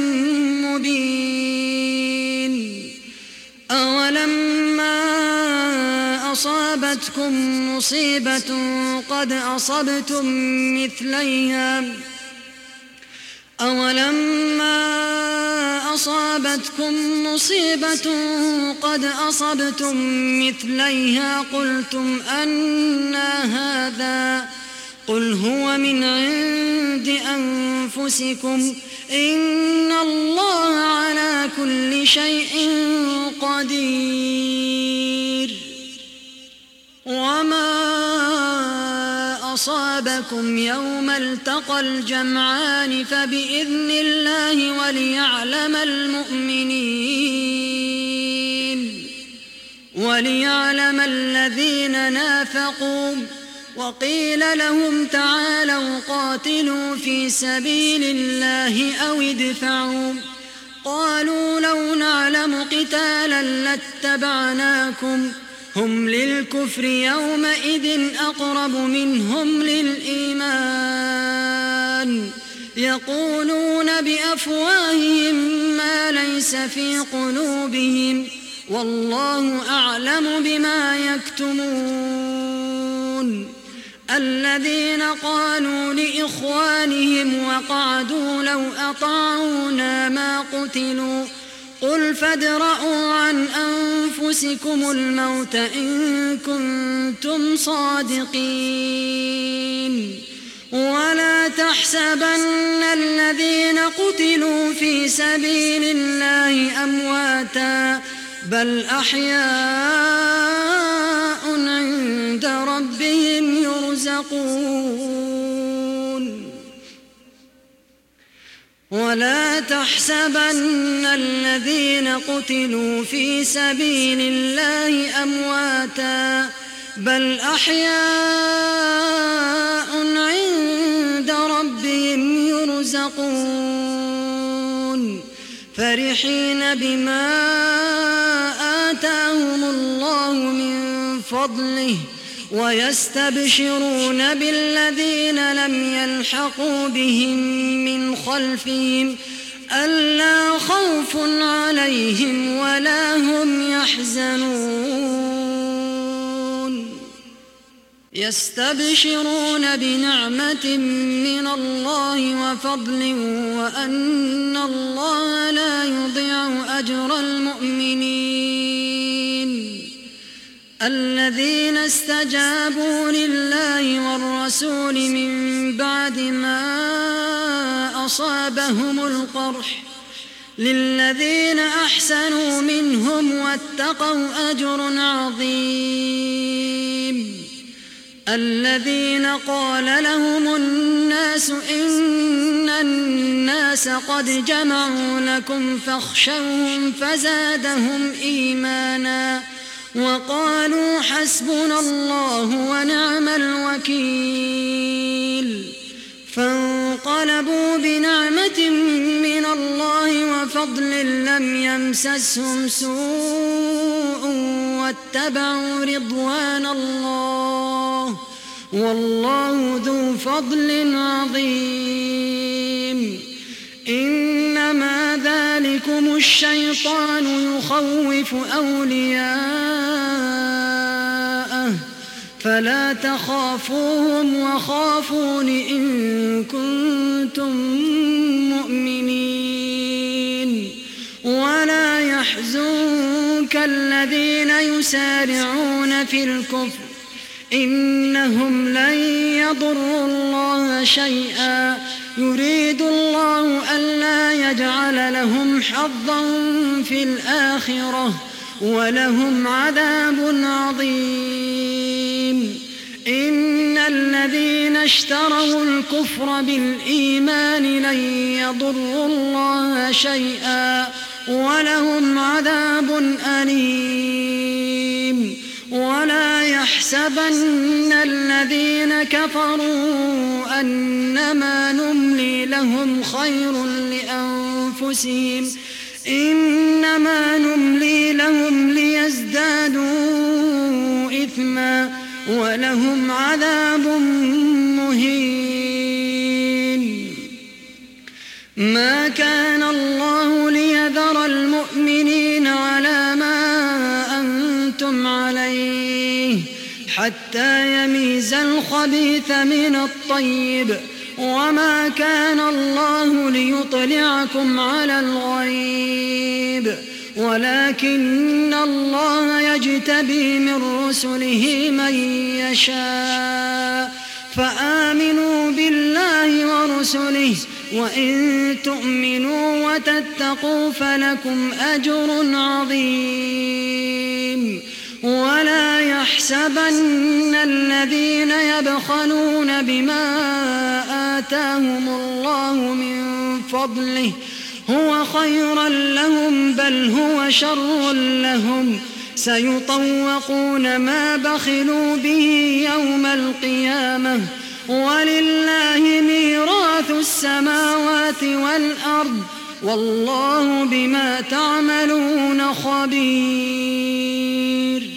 مبين. أولما أصابتكم مصيبة قد أصبتم مثليها أولما أصابتكم مصيبة قد أصبتم مثليها قلتم أنى هذا قل هو من عند أنفسكم إن الله على كل شيء قدير. وما أصابكم يوم التقى الجمعان فبإذن الله وليعلم المؤمنين وليعلم الذين نافقوا. وقيل لهم تعالوا قاتلوا في سبيل الله أو ادفعوا قالوا لو نعلم قتالا لاتبعناكم هم للكفر يومئذ أقرب منهم للإيمان يقولون بأفواههم ما ليس في قلوبهم والله أعلم بما يكتمون. الذين قالوا لإخوانهم وقعدوا لو أطاعونا ما قتلوا قل فادرءوا عن أنفسكم الموت إن كنتم صادقين ولا تحسبن الذين قتلوا في سبيل الله أمواتا بل أحياء عند ربهم يرزقون ولا تحسبن الذين قتلوا في سبيل الله أمواتا بل أحياء عند ربهم يرزقون فرحين بما آتاهم الله من فضله ويستبشرون بالذين لم يلحقوا بهم من خلفهم ألا خوف عليهم ولا هم يحزنون يستبشرون بنعمة من الله وفضل وأن الله لا يضيع أجر المؤمنين الذين استجابوا لله والرسول من بعد ما أصابهم القرح للذين أحسنوا منهم واتقوا أجر عظيم الذين قال لهم الناس إن الناس قد جمعوا لكم فاخشوهم فزادهم إيمانا وقالوا حسبنا الله ونعم الوكيل فانقلبوا بنعمة من الله وفضل لم يمسسهم سوء واتبعوا رضوان الله والله ذو فضل عظيم إنما ذلكم الشيطان يخوف أولياءه فلا تخافوهم وخافون إن كنتم مؤمنين ولا يحزنك الذين يسارعون في الكفر إنهم لن يضروا الله شيئا يريد الله ألا يجعل لهم حظا في الآخرة ولهم عذاب عظيم إن الذين اشتروا الكفر بالإيمان لن يضروا الله شيئا ولهم عذاب أليم ولا يحسبن الذين كفروا أنما نملي لهم خير لأنفسهم إنما نملي لهم ليزدادوا إثما ولهم عذاب مهين ما كان الله ليذر المؤمنين على ما أنتم عليه حتى يميز الخبيث من الطيب وما كان الله ليطلعكم على الغيب ولكن الله يجتبي من رسله من يشاء فآمنوا بالله ورسله وإن تؤمنوا وتتقوا فلكم أجر عظيم ولا يحسبن الذين يبخلون بما آتاهم الله من فضله هو خيرا لهم بل هو شر لهم سيطوقون ما بخلوا به يوم القيامة ولله ميراث السماوات والأرض والله بما تعملون خبير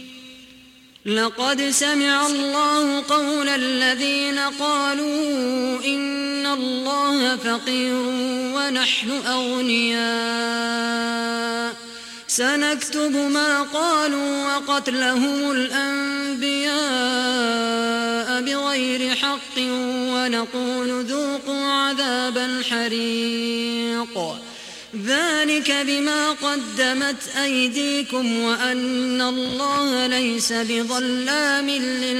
لقد سمع الله قول الذين قالوا إن الله فقير ونحن أغنياء سنكتب ما قالوا وقتلهم الأنبياء بغير حق ونقول ذوقوا عذاب الحريق ذلك بما قدمت أيديكم وأن الله ليس بظلام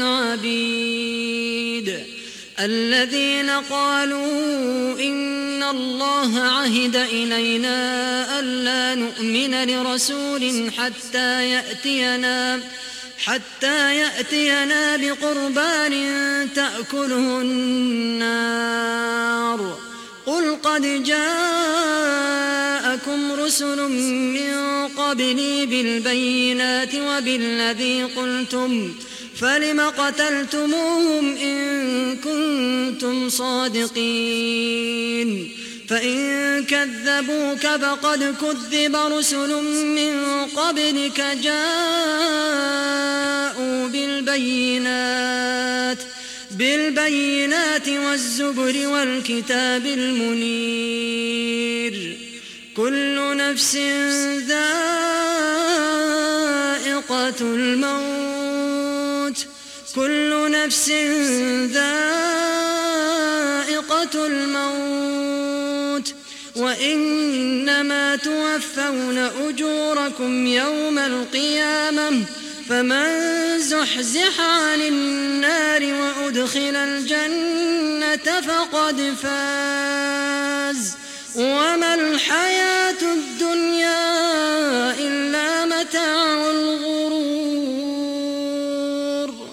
للعبيد. الذين قالوا إن الله عهد إلينا ألا نؤمن لرسول حتى يأتينا حتى يأتينا بقربان تأكله النار. قل قد جاءكم رسل من قبلي بالبينات وبالذي قلتم فلم قتلتموهم إن كنتم صادقين. فإن كذبوك فقد كذب رسل من قبلك جاءوا بالبينات بالبينات والزبر والكتاب المنير. كل نفس ذائقة الموت كل نفس ذائقة الموت وإنما توفون أجوركم يوم القيامة فمن زحزح عن النار وأدخل الجنة فقد فاز وما الحياة الدنيا إلا متاع الغرور.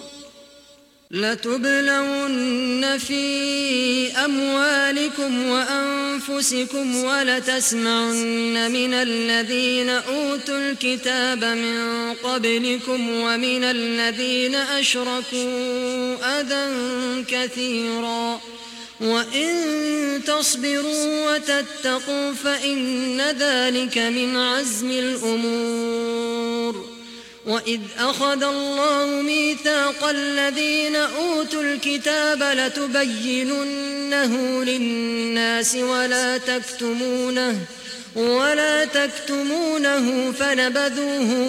لتبلون في أموالكم وأنفسكم ولتسمعن من الذين أوتوا الكتاب من قبلكم ومن الذين أشركوا أذى كثيرا وإن تصبروا وتتقوا فإن ذلك من عزم الأمور. وإذ أخذ الله ميثاق الذين أوتوا الكتاب لتبيننه للناس ولا تكتمونه ولا تكتمونه فنبذوه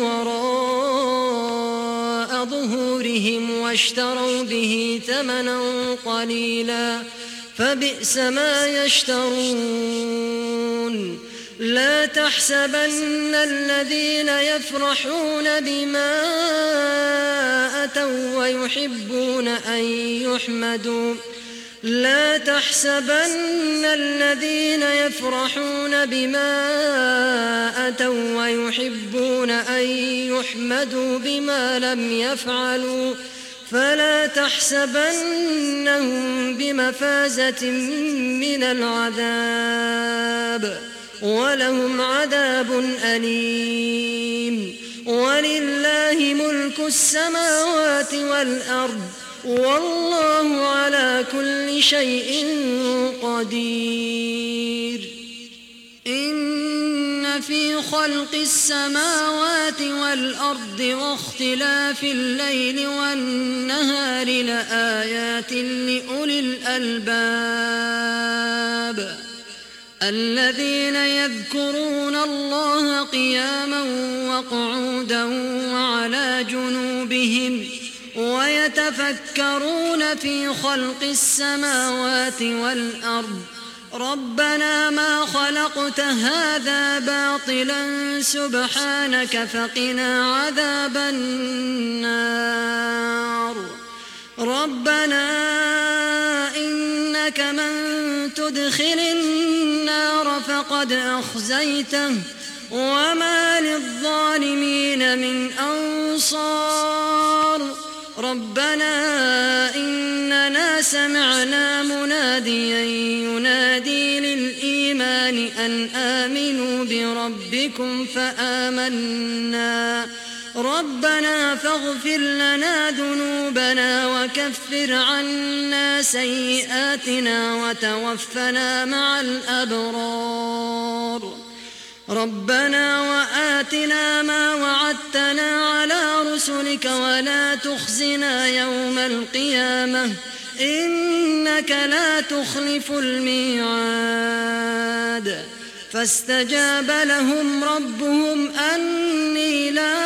وراء ظهورهم واشتروا به ثمنا قليلا فبئس ما يشترون. لا تحسبن الذين يفرحون بما أتوا ويحبون أن يحمدوا لا تحسبن الذين يفرحون بما أتوا ويحبون أن يحمدوا بما لم يفعلوا فلا تحسبنهم بمفازة من العذاب ولهم عذاب أليم. ولله ملك السماوات والأرض والله على كل شيء قدير. إن في خلق السماوات والأرض واختلاف الليل والنهار لآيات لأولي الألباب الذين يذكرون الله قياما وقعودا وعلى جنوبهم ويتفكرون في خلق السماوات والأرض ربنا ما خلقت هذا باطلا سبحانك فقنا عذاب النار. ربنا إنك من تدخل النار فقد أخزيته وما للظالمين من أنصار. ربنا إننا سمعنا مناديا ينادي للإيمان أن آمنوا بربكم فآمنا ربنا فاغفر لنا ذنوبنا وكفر عنا سيئاتنا وتوفنا مع الأبرار. ربنا وآتنا ما وعدتنا على رسلك ولا تخزنا يوم القيامة إنك لا تخلف الميعاد. فاستجاب لهم ربهم أني لا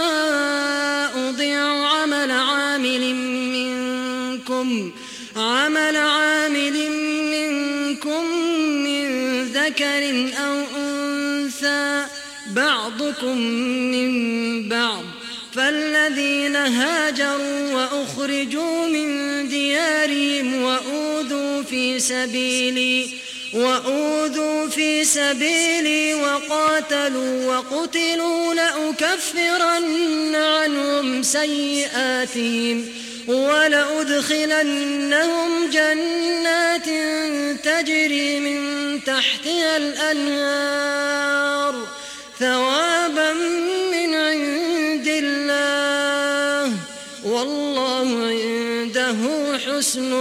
أضيع عمل عامل منكم عمل عامل منكم من ذكر أو أنثى أنثى بعضكم من بعض فالذين هاجروا وأخرجوا من ديارهم وأوذوا في سبيلي وأوذوا في سبيلي وقاتلوا وقتلوا لأكفرن عنهم سيئاتهم ولأدخلنهم جنات تجري من تحتها الأنهار ثوابا من عند الله والله عنده حسن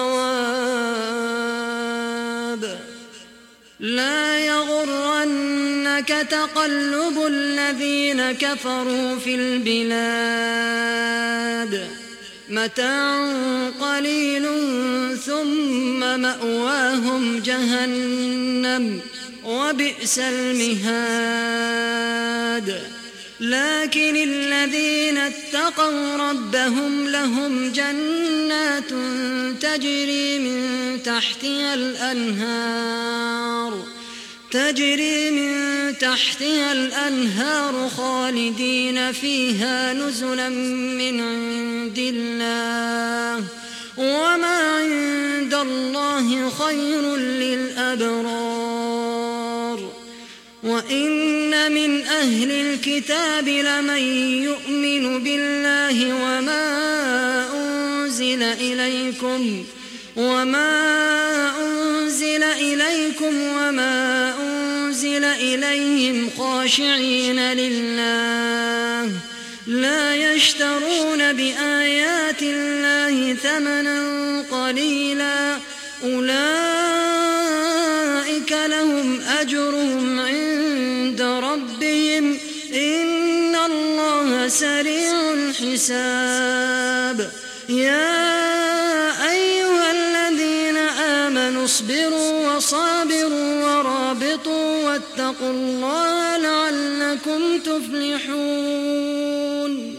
الثواب. لا يغرنك تقلب الذين كفروا في البلاد متاع قليل ثم مأواهم جهنم وبئس المهاد. لكن الذين اتقوا ربهم لهم جنات تجري من تحتها الأنهار تجري من تحتها الأنهار خالدين فيها نزلا من عند الله وما عند الله خير للأبرار. وإن من أهل الكتاب لمن يؤمن بالله وما أنزل إليكم وما أنزل إليكم وما أنزل إليهم خاشعين لله لا يشترون بآيات الله ثمنا قليلا أولئك لهم أجرهم عند ربهم إن الله سريع الحساب. يا أيها الذين آمنوا اصبروا وصابروا ورابطوا واتقوا الله لعلكم تفلحون.